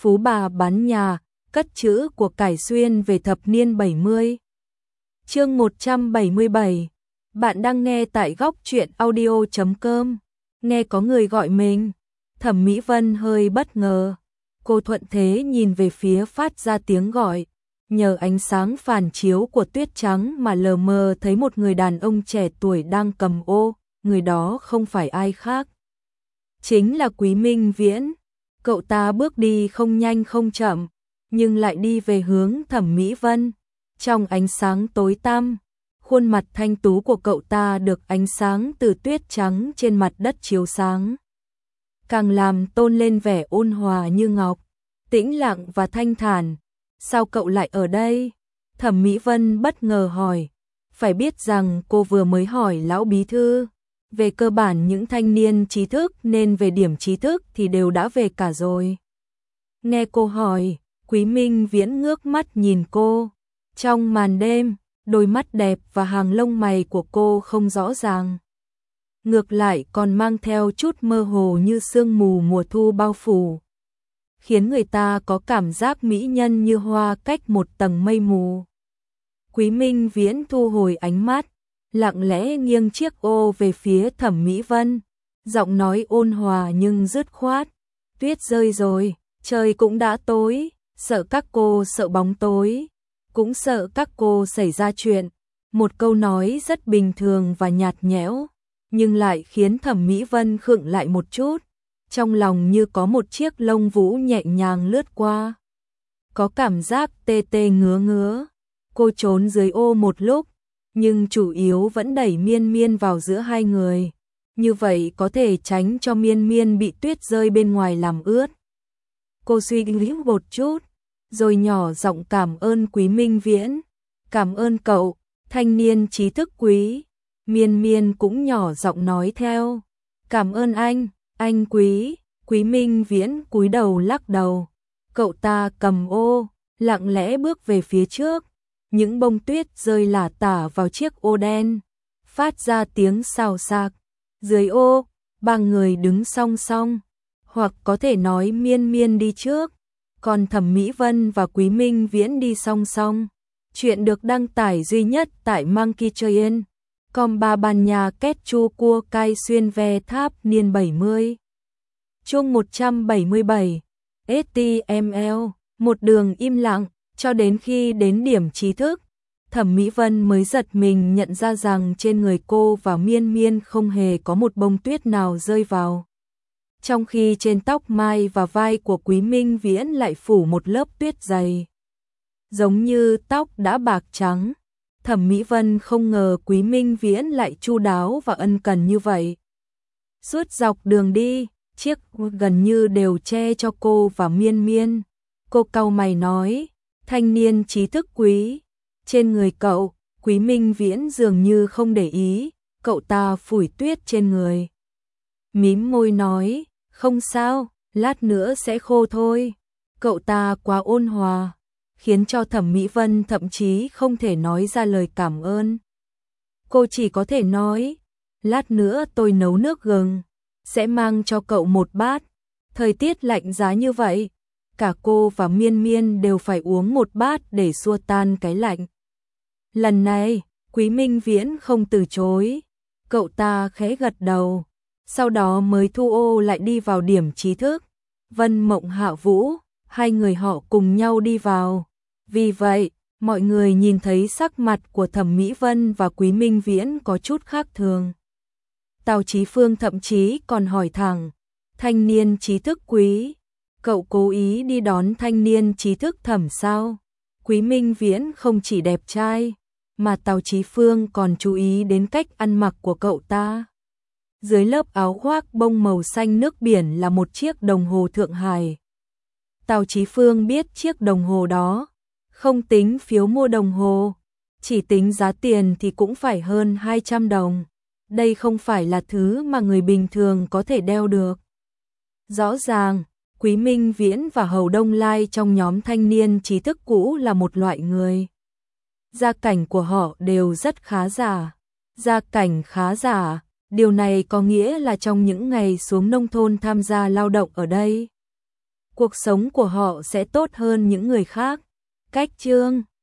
phú bà bán nhà, cất trữ của cải xuyên về thập niên 70. Chương 177. Bạn đang nghe tại góc truyện audio.com. Nghe có người gọi mình. Thẩm Mỹ Vân hơi bất ngờ. Cô thuận thế nhìn về phía phát ra tiếng gọi. Nhờ ánh sáng phản chiếu của tuyết trắng mà lờ mờ thấy một người đàn ông trẻ tuổi đang cầm ô. Người đó không phải ai khác. Chính là Quý Minh Viễn. Cậu ta bước đi không nhanh không chậm, nhưng lại đi về hướng Thẩm Mỹ Vân. Trong ánh sáng tối tăm, khuôn mặt thanh tú của cậu ta được ánh sáng từ tuyết trắng trên mặt đất chiếu sáng, càng làm tôn lên vẻ ôn hòa như ngọc, tĩnh lặng và thanh thản. Sao cậu lại ở đây? Thẩm Mỹ Vân bất ngờ hỏi. Phải biết rằng cô vừa mới hỏi lão bí thư. Về cơ bản những thanh niên trí thức nên về điểm trí thức thì đều đã về cả rồi. Nghe cô hỏi, Quý Minh Viễn ngước mắt nhìn cô. Trong màn đêm, đôi mắt đẹp và hàng lông mày của cô không rõ ràng. Ngược lại còn mang theo chút mơ hồ như sương mù mùa thu bao phủ, khiến người ta có cảm giác mỹ nhân như hoa cách một tầng mây mù. Quý Minh Viễn thu hồi ánh mắt, lặng lẽ nghiêng chiếc ô về phía Thẩm Mỹ Vân, giọng nói ôn hòa nhưng dứt khoát. Tuyết rơi rồi, trời cũng đã tối, sợ các cô sợ bóng tối, cũng sợ các cô xảy ra chuyện. Một câu nói rất bình thường và nhạt nhẽo, nhưng lại khiến Thẩm Mỹ Vân khựng lại một chút, trong lòng như có một chiếc lông vũ nhẹ nhàng lướt qua. Có cảm giác tê tê ngứa ngứa. Cô trốn dưới ô một lúc, nhưng chủ yếu vẫn đẩy Miên Miên vào giữa hai người. Như vậy có thể tránh cho Miên Miên bị tuyết rơi bên ngoài làm ướt. Cô suy nghĩ một chút, rồi nhỏ giọng cảm ơn Quý Minh Viễn. Cảm ơn cậu, thanh niên trí thức quý. Miên Miên cũng nhỏ giọng nói theo. Cảm ơn anh Quý. Quý Minh Viễn cúi đầu lắc đầu. Cậu ta cầm ô, lặng lẽ bước về phía trước. Những bông tuyết rơi lả tả vào chiếc ô đen, phát ra tiếng xào xạc. Dưới ô, ba người đứng song song, hoặc có thể nói Miên Miên đi trước, còn Thẩm Mỹ Vân và Quý Minh Viễn đi song song. Chuyện được đăng tải duy nhất tại Monkey Train. Com ba ban nhà kết chu cua cai xuyên ve tháp niên 70. Chương 177. HTML. Một đường im lặng. Cho đến khi đến điểm trí thức, Thẩm Mỹ Vân mới giật mình nhận ra rằng trên người cô và Miên Miên không hề có một bông tuyết nào rơi vào. Trong khi trên tóc mai và vai của Quý Minh Viễn lại phủ một lớp tuyết dày, giống như tóc đã bạc trắng. Thẩm Mỹ Vân không ngờ Quý Minh Viễn lại chu đáo và ân cần như vậy. Suốt dọc đường đi, chiếc gần như đều che cho cô và Miên Miên. Cô cau mày nói, thanh niên trí thức quý, trên người cậu. Quý Minh Viễn dường như không để ý, cậu ta phủi tuyết trên người. Mím môi nói, không sao, lát nữa sẽ khô thôi. Cậu ta quá ôn hòa, khiến cho Thẩm Mỹ Vân thậm chí không thể nói ra lời cảm ơn. Cô chỉ có thể nói, lát nữa tôi nấu nước gừng, sẽ mang cho cậu một bát. Thời tiết lạnh giá như vậy, cả cô và Miên Miên đều phải uống một bát để xua tan cái lạnh. Lần này, Quý Minh Viễn không từ chối. Cậu ta khẽ gật đầu, sau đó mới thu ô lại đi vào điểm trí thức. Vân Mộng Hạ Vũ, hai người họ cùng nhau đi vào. Vì vậy, mọi người nhìn thấy sắc mặt của Thẩm Mỹ Vân và Quý Minh Viễn có chút khác thường. Tào Chí Phương thậm chí còn hỏi thẳng, thanh niên trí thức quý, cậu cố ý đi đón thanh niên trí thức Thẩm sao? Quý Minh Viễn không chỉ đẹp trai, mà Tào Chí Phương còn chú ý đến cách ăn mặc của cậu ta. Dưới lớp áo khoác bông màu xanh nước biển là một chiếc đồng hồ Thượng Hải. Tào Chí Phương biết chiếc đồng hồ đó, không tính phiếu mua đồng hồ, chỉ tính giá tiền thì cũng phải hơn 200 đồng. Đây không phải là thứ mà người bình thường có thể đeo được. Rõ ràng, Quý Minh Viễn và Hầu Đông Lai trong nhóm thanh niên trí thức cũ là một loại người. Gia cảnh của họ đều rất khá giả. Gia cảnh khá giả, điều này có nghĩa là trong những ngày xuống nông thôn tham gia lao động ở đây, cuộc sống của họ sẽ tốt hơn những người khác. Cách chương